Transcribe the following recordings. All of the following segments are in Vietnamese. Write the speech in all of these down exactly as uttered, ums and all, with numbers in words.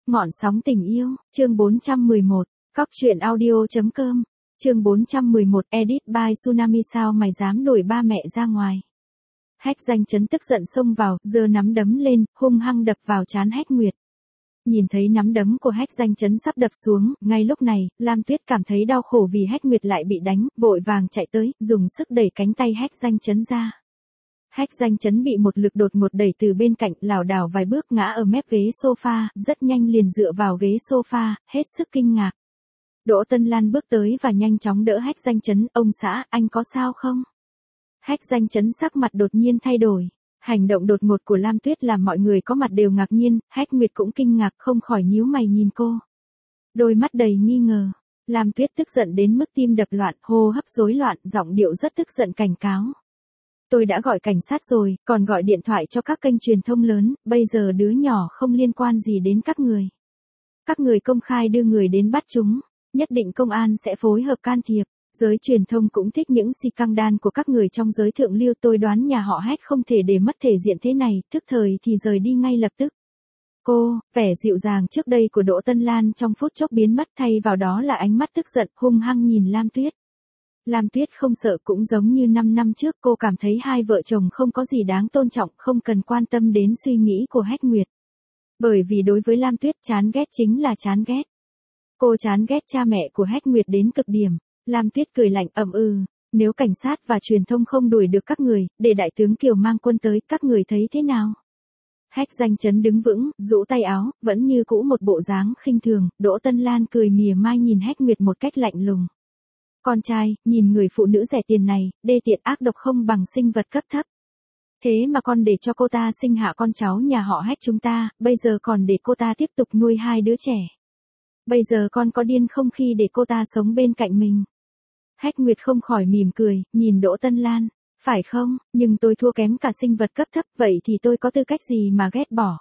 Ngọn sóng tình yêu, chương bốn trăm mười một, cóc truyện audio.com, chương bốn trăm mười một, edit by Tsunami. Sao mày dám đuổi ba mẹ ra ngoài? Hách Danh Chấn tức giận xông vào, giơ nắm đấm lên, hung hăng đập vào trán Hách Nguyệt. Nhìn thấy nắm đấm của Hách Danh Chấn sắp đập xuống, ngay lúc này, Lam Tuyết cảm thấy đau khổ vì Hách Nguyệt lại bị đánh, vội vàng chạy tới, dùng sức đẩy cánh tay Hách Danh Chấn ra. Hách Danh Chấn bị một lực đột ngột đẩy từ bên cạnh, lảo đảo vài bước ngã ở mép ghế sofa, rất nhanh liền dựa vào ghế sofa, hết sức kinh ngạc. Đỗ Tân Lan bước tới và nhanh chóng đỡ Hách Danh Chấn, ông xã, anh có sao không? Hách Danh Chấn sắc mặt đột nhiên thay đổi. Hành động đột ngột của Lam Tuyết làm mọi người có mặt đều ngạc nhiên, Hách Nguyệt cũng kinh ngạc không khỏi nhíu mày nhìn cô. Đôi mắt đầy nghi ngờ. Lam Tuyết tức giận đến mức tim đập loạn, hô hấp rối loạn, giọng điệu rất tức giận cảnh cáo. Tôi đã gọi cảnh sát rồi, còn gọi điện thoại cho các kênh truyền thông lớn, bây giờ đứa nhỏ không liên quan gì đến các người. Các người công khai đưa người đến bắt chúng, nhất định công an sẽ phối hợp can thiệp. Giới truyền thông cũng thích những scandal của các người trong giới thượng lưu, tôi đoán nhà họ Hách không thể để mất thể diện thế này, tức thời thì rời đi ngay lập tức. Cô, vẻ dịu dàng trước đây của Đỗ Tân Lan trong phút chốc biến mất, thay vào đó là ánh mắt tức giận hung hăng nhìn Lam Tuyết. Lam Tuyết không sợ, cũng giống như năm năm trước, cô cảm thấy hai vợ chồng không có gì đáng tôn trọng, không cần quan tâm đến suy nghĩ của Hách Nguyệt. Bởi vì đối với Lam Tuyết, chán ghét chính là chán ghét. Cô chán ghét cha mẹ của Hách Nguyệt đến cực điểm. Lam Tuyết cười lạnh ầm ừ, nếu cảnh sát và truyền thông không đuổi được các người, để đại tướng Kiều mang quân tới, các người thấy thế nào? Hách Danh Chấn đứng vững, rũ tay áo, vẫn như cũ một bộ dáng khinh thường. Đỗ Tân Lan cười mỉa mai nhìn Hách Nguyệt một cách lạnh lùng. Con trai, nhìn người phụ nữ rẻ tiền này, đê tiện ác độc không bằng sinh vật cấp thấp. Thế mà con để cho cô ta sinh hạ con cháu nhà họ Hách chúng ta, bây giờ còn để cô ta tiếp tục nuôi hai đứa trẻ. Bây giờ con có điên không khi để cô ta sống bên cạnh mình? Hách Nguyệt không khỏi mỉm cười, nhìn Đỗ Tân Lan. Phải không, nhưng tôi thua kém cả sinh vật cấp thấp, vậy thì tôi có tư cách gì mà ghét bỏ?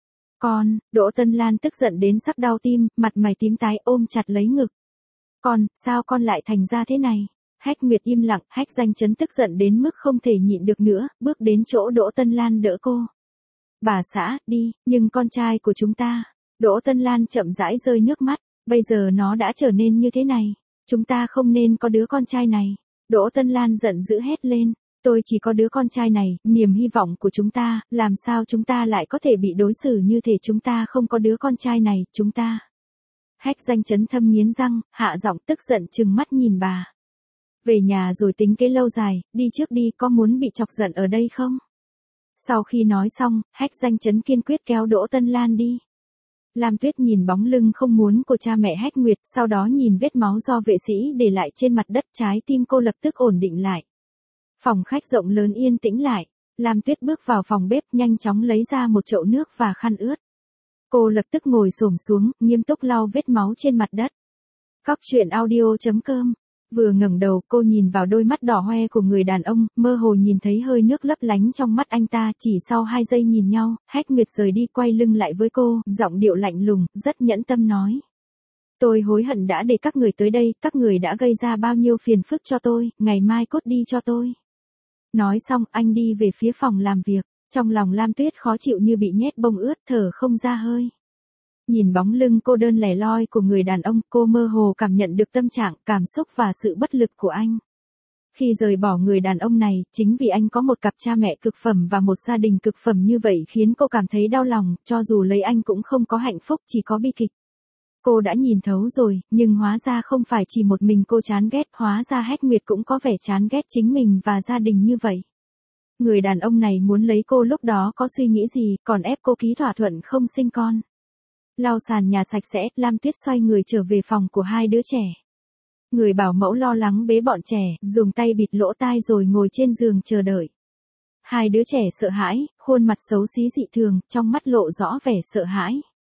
Con, Đỗ Tân Lan tức giận đến sắp đau tim, mặt mày tím tái ôm chặt lấy ngực. Con, sao con lại thành ra thế này? Hách Nguyệt im lặng, Hách Danh Chấn tức giận đến mức không thể nhịn được nữa, bước đến chỗ Đỗ Tân Lan đỡ cô. Bà xã, đi, nhưng con trai của chúng ta. Đỗ Tân Lan chậm rãi rơi nước mắt, bây giờ nó đã trở nên như thế này. Chúng ta không nên có đứa con trai này. Đỗ Tân Lan giận dữ hét lên. Tôi chỉ có đứa con trai này, niềm hy vọng của chúng ta, làm sao chúng ta lại có thể bị đối xử như thể chúng ta không có đứa con trai này, chúng ta. Hách Danh Chấn thâm nghiến răng, hạ giọng tức giận trừng mắt nhìn bà. Về nhà rồi tính kế lâu dài, đi trước đi, có muốn bị chọc giận ở đây không? Sau khi nói xong, Hách Danh Chấn kiên quyết kéo Đỗ Tân Lan đi. Lam Tuyết nhìn bóng lưng không muốn của cha mẹ Hách Nguyệt, sau đó nhìn vết máu do vệ sĩ để lại trên mặt đất, trái tim cô lập tức ổn định lại. Phòng khách rộng lớn yên tĩnh lại, Lam Tuyết bước vào phòng bếp, nhanh chóng lấy ra một chậu nước và khăn ướt. Cô lập tức ngồi xổm xuống, nghiêm túc lau vết máu trên mặt đất. Cóc truyện audio.com. Vừa ngẩng đầu, cô nhìn vào đôi mắt đỏ hoe của người đàn ông, mơ hồ nhìn thấy hơi nước lấp lánh trong mắt anh ta. Chỉ sau hai giây nhìn nhau, Hách Nguyệt rời đi, quay lưng lại với cô, giọng điệu lạnh lùng, rất nhẫn tâm nói. Tôi hối hận đã để các người tới đây, các người đã gây ra bao nhiêu phiền phức cho tôi, ngày mai cốt đi cho tôi. Nói xong, anh đi về phía phòng làm việc, trong lòng Lam Tuyết khó chịu như bị nhét bông ướt, thở không ra hơi. Nhìn bóng lưng cô đơn lẻ loi của người đàn ông, cô mơ hồ cảm nhận được tâm trạng, cảm xúc và sự bất lực của anh. Khi rời bỏ người đàn ông này, chính vì anh có một cặp cha mẹ cực phẩm và một gia đình cực phẩm như vậy khiến cô cảm thấy đau lòng, cho dù lấy anh cũng không có hạnh phúc, chỉ có bi kịch. Cô đã nhìn thấu rồi, nhưng hóa ra không phải chỉ một mình cô chán ghét, hóa ra Hách Nguyệt cũng có vẻ chán ghét chính mình và gia đình như vậy. Người đàn ông này muốn lấy cô lúc đó có suy nghĩ gì, còn ép cô ký thỏa thuận không sinh con. Lau sàn nhà sạch sẽ, Lam Tuyết xoay người trở về phòng của hai đứa trẻ. Người bảo mẫu lo lắng bế bọn trẻ, dùng tay bịt lỗ tai rồi ngồi trên giường chờ đợi. Hai đứa trẻ sợ hãi, khuôn mặt xấu xí dị thường, trong mắt lộ rõ vẻ sợ hãi.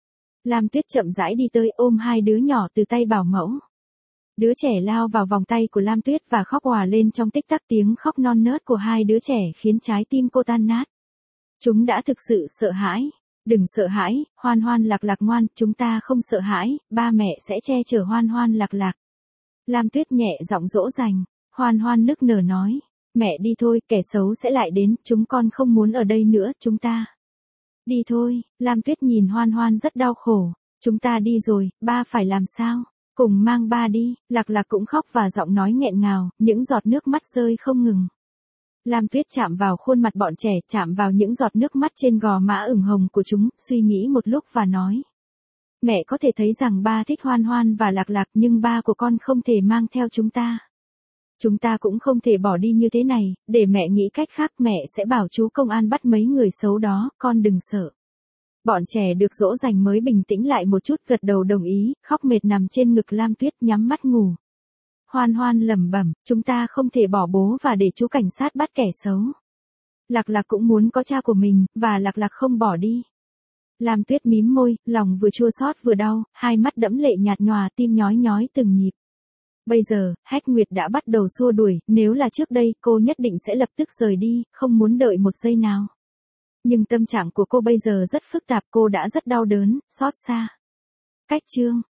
Lam Tuyết chậm rãi đi tới, ôm hai đứa nhỏ từ tay bảo mẫu. Đứa trẻ lao vào vòng tay của Lam Tuyết và khóc òa lên trong tích tắc, tiếng khóc non nớt của hai đứa trẻ khiến trái tim cô tan nát. Chúng đã thực sự sợ hãi. Đừng sợ hãi, Hoan Hoan Lạc Lạc ngoan, chúng ta không sợ hãi, ba mẹ sẽ che chở Hoan Hoan Lạc Lạc. Lam Tuyết nhẹ giọng dỗ dành, Hoan Hoan nức nở nói, mẹ đi thôi, kẻ xấu sẽ lại đến, chúng con không muốn ở đây nữa, chúng ta. Đi thôi, Lam Tuyết nhìn Hoan Hoan rất đau khổ, Chúng ta đi rồi, ba phải làm sao? Cùng mang ba đi, Lạc Lạc cũng khóc và giọng nói nghẹn ngào, những giọt nước mắt rơi không ngừng. Lam Tuyết chạm vào khuôn mặt bọn trẻ, chạm vào những giọt nước mắt trên gò má ửng hồng của chúng, suy nghĩ một lúc và nói. Mẹ có thể thấy rằng ba thích Hoan Hoan và Lạc Lạc nhưng ba của con không thể mang theo chúng ta. Chúng ta cũng không thể bỏ đi như thế này, để mẹ nghĩ cách khác, mẹ sẽ bảo chú công an bắt mấy người xấu đó, con đừng sợ. Bọn trẻ được dỗ dành mới bình tĩnh lại một chút, gật đầu đồng ý, khóc mệt nằm trên ngực Lam Tuyết nhắm mắt ngủ. Hoan Hoan lẩm bẩm, chúng ta không thể bỏ bố và để chú cảnh sát bắt kẻ xấu. Lạc Lạc cũng muốn có cha của mình, và Lạc Lạc không bỏ đi. Lam Tuyết mím môi, lòng vừa chua xót vừa đau, hai mắt đẫm lệ nhạt nhòa, tim nhói nhói từng nhịp. Bây giờ, Hách Nguyệt đã bắt đầu xua đuổi, nếu là trước đây, cô nhất định sẽ lập tức rời đi, không muốn đợi một giây nào. Nhưng tâm trạng của cô bây giờ rất phức tạp, cô đã rất đau đớn, xót xa. Cách chương